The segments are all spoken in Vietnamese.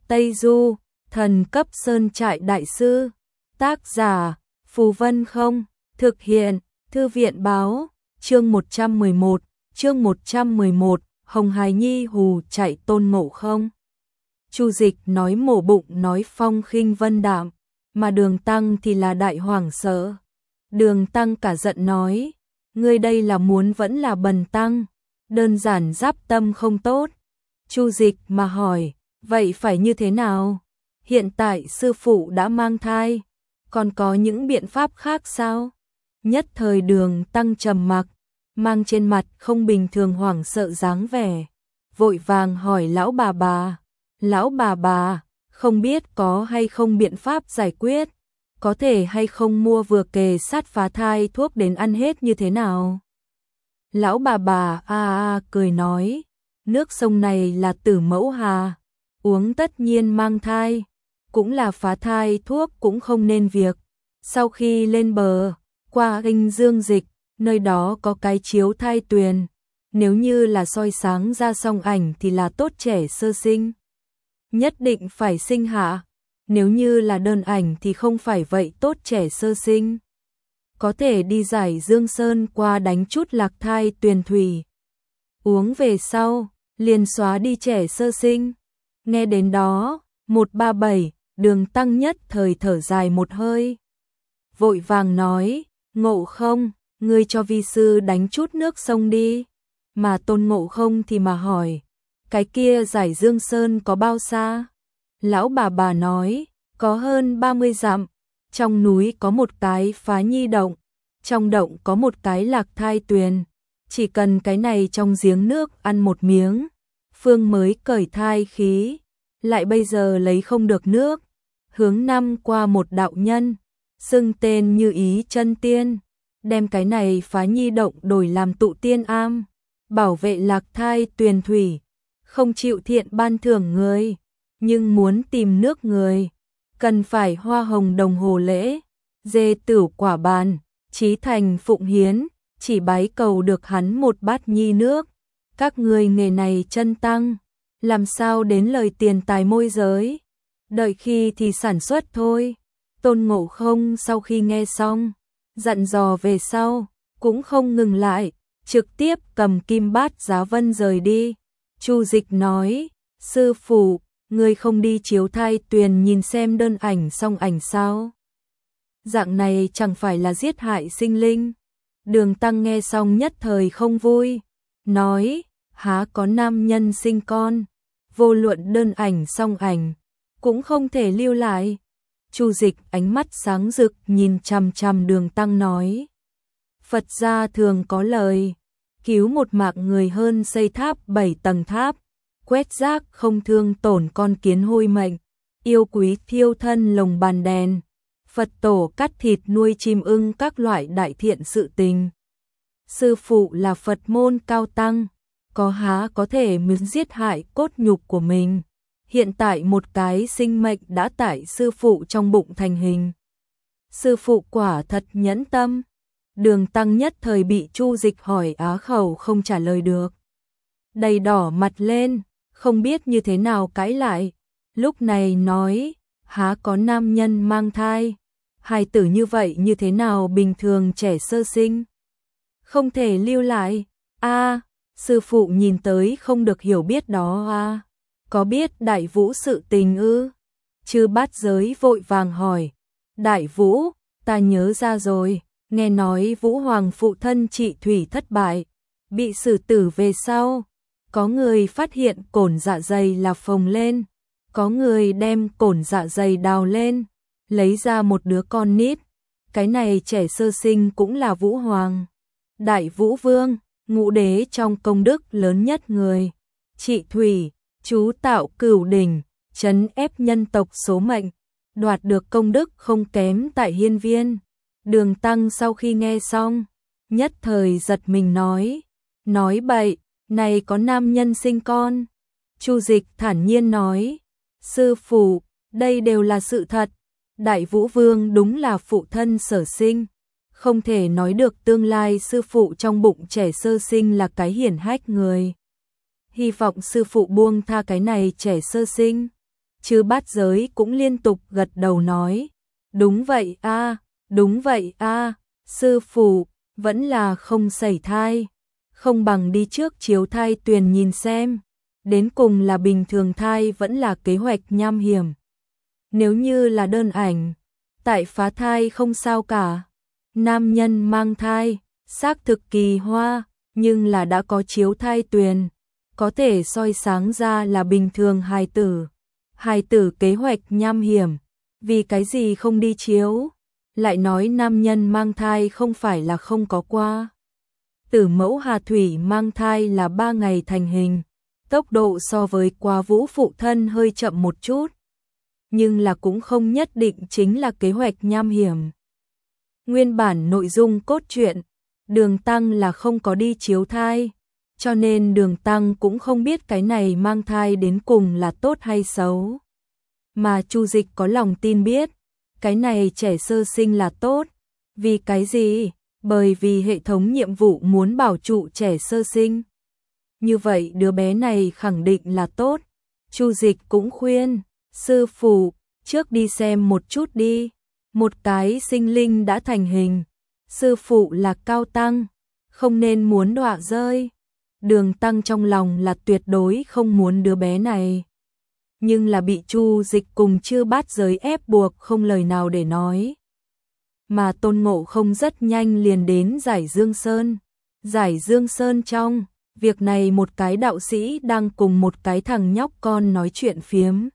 Tây Du, thần cấp sơn trại đại sư. Tác giả, Phù Vân Không. Thực hiện, Thư viện báo. Chương 111, Hồng Hài Nhi hù chạy Tôn Ngộ Không. Chu Dịch nói mổ bụng nói phong khinh vân đạm, mà Đường Tăng thì là đại hoảng sợ. Đường Tăng cả giận nói, ngươi đây là muốn vẫn là bần tăng, đơn giản giáp tâm không tốt. Chu Dịch mà hỏi, vậy phải như thế nào? Hiện tại sư phụ đã mang thai, còn có những biện pháp khác sao? Nhất thời Đường Tăng trầm mặc, mang trên mặt không bình thường hoảng sợ dáng vẻ, vội vàng hỏi lão bà. Lão bà, không biết có hay không biện pháp giải quyết, có thể hay không mua vừa kề sát phá thai thuốc đến ăn hết như thế nào? Lão bà cười nói, nước sông này là Tử Mẫu Hà, uống tất nhiên mang thai, cũng là phá thai thuốc cũng không nên việc. Sau khi lên bờ, qua Kinh Dương Dịch, nơi đó có cái chiếu thai tuyền, nếu như là soi sáng ra song ảnh thì là tốt trẻ sơ sinh. Nhất định phải sinh hạ, nếu như là đơn ảnh thì không phải vậy tốt trẻ sơ sinh. Có thể đi giải Dương Sơn qua đánh chút lạc thai tuyền thủy. Uống về sau, liền xóa đi trẻ sơ sinh. Nghe đến đó, 137, Đường Tăng nhất thời thở dài một hơi. Vội vàng nói, Ngộ Không, ngươi cho vi sư đánh chút nước sông đi. Mà Tôn Ngộ Không thì mà hỏi, cái kia giải Dương Sơn có bao xa? Lão bà nói, có hơn 30 dặm, trong núi có một cái Phá Nhi động, trong động có một cái Lạc Thai tuyền, chỉ cần cái này trong giếng nước ăn một miếng, phương mới cởi thai khí, lại bây giờ lấy không được nước, hướng năm qua một đạo nhân, xưng tên Như Ý Chân Tiên, đem cái này Phá Nhi động đổi làm Tụ Tiên Am, bảo vệ Lạc Thai tuyền thủy, không chịu thiện ban thưởng người, nhưng muốn tìm nước người, cần phải hoa hồng đồng hồ lễ, dê tửu quả bàn, chí thành phụng hiến, chỉ bái cầu được hắn một bát nhi nước. Các người nghề này chân tăng, làm sao đến lời tiền tài môi giới, đợi khi thì sản xuất thôi. Tôn Ngộ Không sau khi nghe xong, dặn dò về sau, cũng không ngừng lại, trực tiếp cầm kim bát giá vân rời đi. Chu Dịch nói, sư phụ, ngươi không đi chiếu thai tuyền nhìn xem đơn ảnh song ảnh sao? Dạng này chẳng phải là giết hại sinh linh. Đường Tăng nghe xong nhất thời không vui, nói, há có nam nhân sinh con, vô luận đơn ảnh song ảnh, cũng không thể lưu lại. Chu Dịch ánh mắt sáng rực nhìn chằm chằm Đường Tăng nói, Phật gia thường có lời, cứu một mạng người hơn xây tháp 7 tầng tháp, quét rác không thương tổn con kiến hôi mệnh, yêu quý thiêu thân lồng bàn đèn, Phật tổ cắt thịt nuôi chim ưng các loại đại thiện sự tình. Sư phụ là Phật môn cao tăng, có há có thể muốn giết hại cốt nhục của mình. Hiện tại một cái sinh mệnh đã tại sư phụ trong bụng thành hình. Sư phụ quả thật nhẫn tâm. Đường Tăng nhất thời bị Chu Dịch hỏi á khẩu không trả lời được. Đầy đỏ mặt lên, không biết như thế nào cãi lại. Lúc này nói, há có nam nhân mang thai, hài tử như vậy như thế nào bình thường trẻ sơ sinh, không thể lưu lại. Sư phụ nhìn tới không được hiểu biết đó có biết Đại Vũ sự tình ư? Chư Bát Giới vội vàng hỏi, Đại Vũ, ta nhớ ra rồi, nghe nói Vũ Hoàng phụ thân trị thủy thất bại, bị xử tử về sau, có người phát hiện cổn dạ dày là phồng lên, có người đem cổn dạ dày đào lên, lấy ra một đứa con nít, cái này trẻ sơ sinh cũng là Vũ Hoàng. Đại Vũ Vương, ngũ đế trong công đức lớn nhất người, trị thủy, chú tạo cửu đỉnh, trấn ép nhân tộc số mệnh, đoạt được công đức không kém tại hiên viên. Đường Tăng sau khi nghe xong, nhất thời giật mình nói bậy, này có nam nhân sinh con. Chu Dịch thản nhiên nói, sư phụ, đây đều là sự thật, Đại Vũ Vương đúng là phụ thân sở sinh, không thể nói được tương lai sư phụ trong bụng trẻ sơ sinh là cái hiển hách người. Hy vọng sư phụ buông tha cái này trẻ sơ sinh. Chư Bát Giới cũng liên tục gật đầu nói, đúng vậy a, đúng vậy a, sư phụ, vẫn là không sẩy thai, không bằng đi trước chiếu thai tuyền nhìn xem, đến cùng là bình thường thai vẫn là kế hoạch nham hiểm. Nếu như là đơn ảnh, tại phá thai không sao cả, nam nhân mang thai, xác thực kỳ hoa, nhưng là đã có chiếu thai tuyền, có thể soi sáng ra là bình thường hài tử. Hài tử kế hoạch nham hiểm, vì cái gì không đi chiếu? Lại nói nam nhân mang thai không phải là không có qua. Tử mẫu Hà Thủy mang thai là 3 ngày thành hình, tốc độ so với Qua Vũ phụ thân hơi chậm một chút, nhưng là cũng không nhất định chính là kế hoạch nham hiểm. Nguyên bản nội dung cốt truyện, Đường Tăng là không có đi chiếu thai, cho nên Đường Tăng cũng không biết cái này mang thai đến cùng là tốt hay xấu. Mà Chu Dịch có lòng tin biết, cái này trẻ sơ sinh là tốt. Vì cái gì? Bởi vì hệ thống nhiệm vụ muốn bảo trụ trẻ sơ sinh. Như vậy đứa bé này khẳng định là tốt. Chu Dịch cũng khuyên, sư phụ, trước đi xem một chút đi. Một cái sinh linh đã thành hình. Sư phụ là Cao Tăng, không nên muốn đọa rơi. Đường Tăng trong lòng là tuyệt đối không muốn đứa bé này. Nhưng là bị Chu Dịch cùng Chư Bát Giới ép buộc không lời nào để nói. Mà Tôn Ngộ Không rất nhanh liền đến Giải Dương Sơn. Giải Dương Sơn trong, việc này một cái đạo sĩ đang cùng một cái thằng nhóc con nói chuyện phiếm.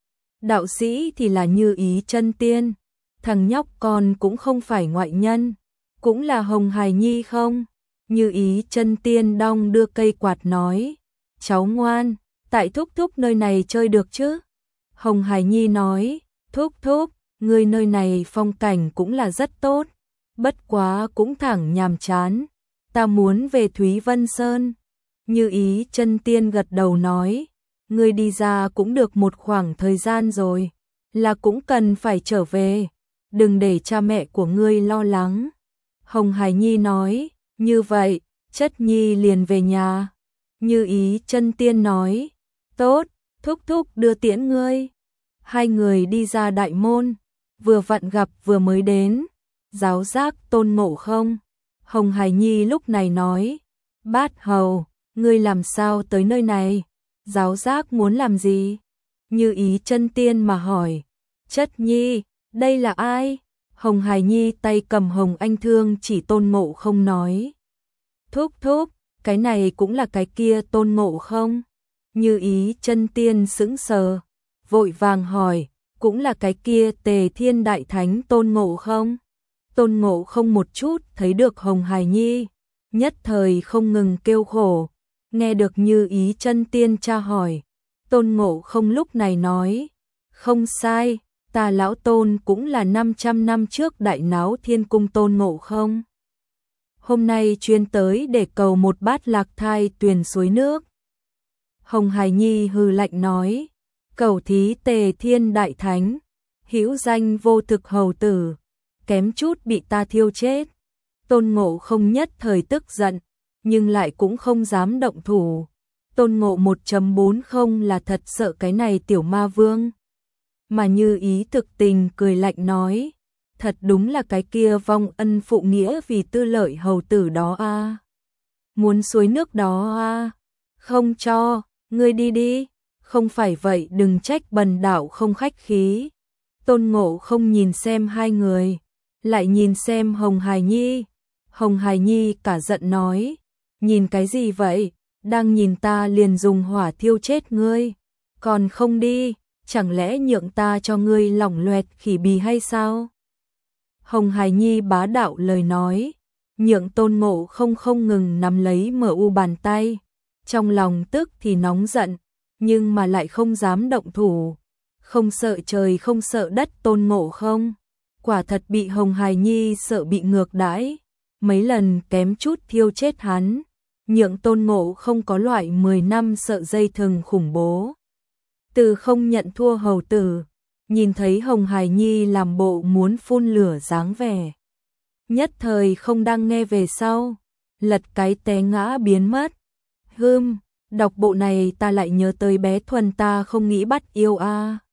Đạo sĩ thì là Như Ý Chân Tiên, thằng nhóc con cũng không phải ngoại nhân, cũng là Hồng Hải Nhi không? Như Ý Chân Tiên đong đưa cây quạt nói, cháu ngoan, tại thúc thúc nơi này chơi được chứ? Hồng Hải Nhi nói, thúc thúc, người nơi này phong cảnh cũng là rất tốt, bất quá cũng thẳng nhàm chán, ta muốn về Thúy Vân Sơn. Như Ý Chân Tiên gật đầu nói, ngươi đi ra cũng được một khoảng thời gian rồi, là cũng cần phải trở về, đừng để cha mẹ của ngươi lo lắng. Hồng Hải Nhi nói, như vậy, chất nhi liền về nhà. Như Ý Chân Tiên nói, tốt, thúc thúc đưa tiễn ngươi. Hai người đi ra đại môn, vừa vặn gặp vừa mới đến, giáo giác Tôn Ngộ Không. Hồng Hải Nhi lúc này nói, Bát Hầu, ngươi làm sao tới nơi này? Giáo giác muốn làm gì? Như Ý Chân Tiên mà hỏi, chất nhi, đây là ai? Hồng Hải Nhi tay cầm hồng anh thương chỉ Tôn Ngộ Không nói, thúc thúc, cái này cũng là cái kia Tôn Ngộ Không. Như Ý Chân Tiên sững sờ, vội vàng hỏi, cũng là cái kia Tề Thiên Đại Thánh Tôn Ngộ Không? Tôn Ngộ Không một chút thấy được Hồng Hải Nhi, nhất thời không ngừng kêu khổ, nghe được Như Ý Chân Tiên tra hỏi, Tôn Ngộ Không lúc này nói, không sai, ta lão Tôn cũng là 500 năm trước đại náo thiên cung Tôn Ngộ Không. Hôm nay chuyên tới để cầu một bát lạc thai tuyền suối nước. Hồng Hải Nhi hừ lạnh nói, cầu thí Tề Thiên Đại Thánh, hữu danh vô thực hầu tử, kém chút bị ta thiêu chết. Tôn Ngộ Không nhất thời tức giận, nhưng lại cũng không dám động thủ. Tôn Ngộ 1.40 là thật sợ cái này tiểu ma vương. Mà Như Ý thực tình cười lạnh nói, thật đúng là cái kia vong ân phụ nghĩa vì tư lợi hầu tử đó a. Muốn suối nước đó a, không cho, ngươi đi đi, không phải vậy đừng trách bần đạo không khách khí. Tôn Ngộ Không nhìn xem hai người, lại nhìn xem Hồng Hải Nhi. Hồng Hải Nhi cả giận nói, nhìn cái gì vậy, đang nhìn ta liền dùng hỏa thiêu chết ngươi, còn không đi, chẳng lẽ nhượng ta cho ngươi lỏng loẹt khỉ bì hay sao? Hồng Hải Nhi bá đạo lời nói, nhượng Tôn Ngộ Không không ngừng nắm lấy MU bàn tay, trong lòng tức thì nóng giận, nhưng mà lại không dám động thủ, không sợ trời không sợ đất Tôn Ngộ Không, quả thật bị Hồng Hải Nhi sợ bị ngược đãi, mấy lần kém chút thiêu chết hắn, nhượng Tôn Ngộ Không có loại 10 năm sợ dây thừng khủng bố. Từ không nhận thua hầu tử, nhìn thấy Hồng Hải Nhi làm bộ muốn phun lửa dáng vẻ, nhất thời không đang nghe về sau, lật cái té ngã biến mất. Đọc bộ này ta lại nhớ tới bé Thuần ta không nghĩ bắt yêu a.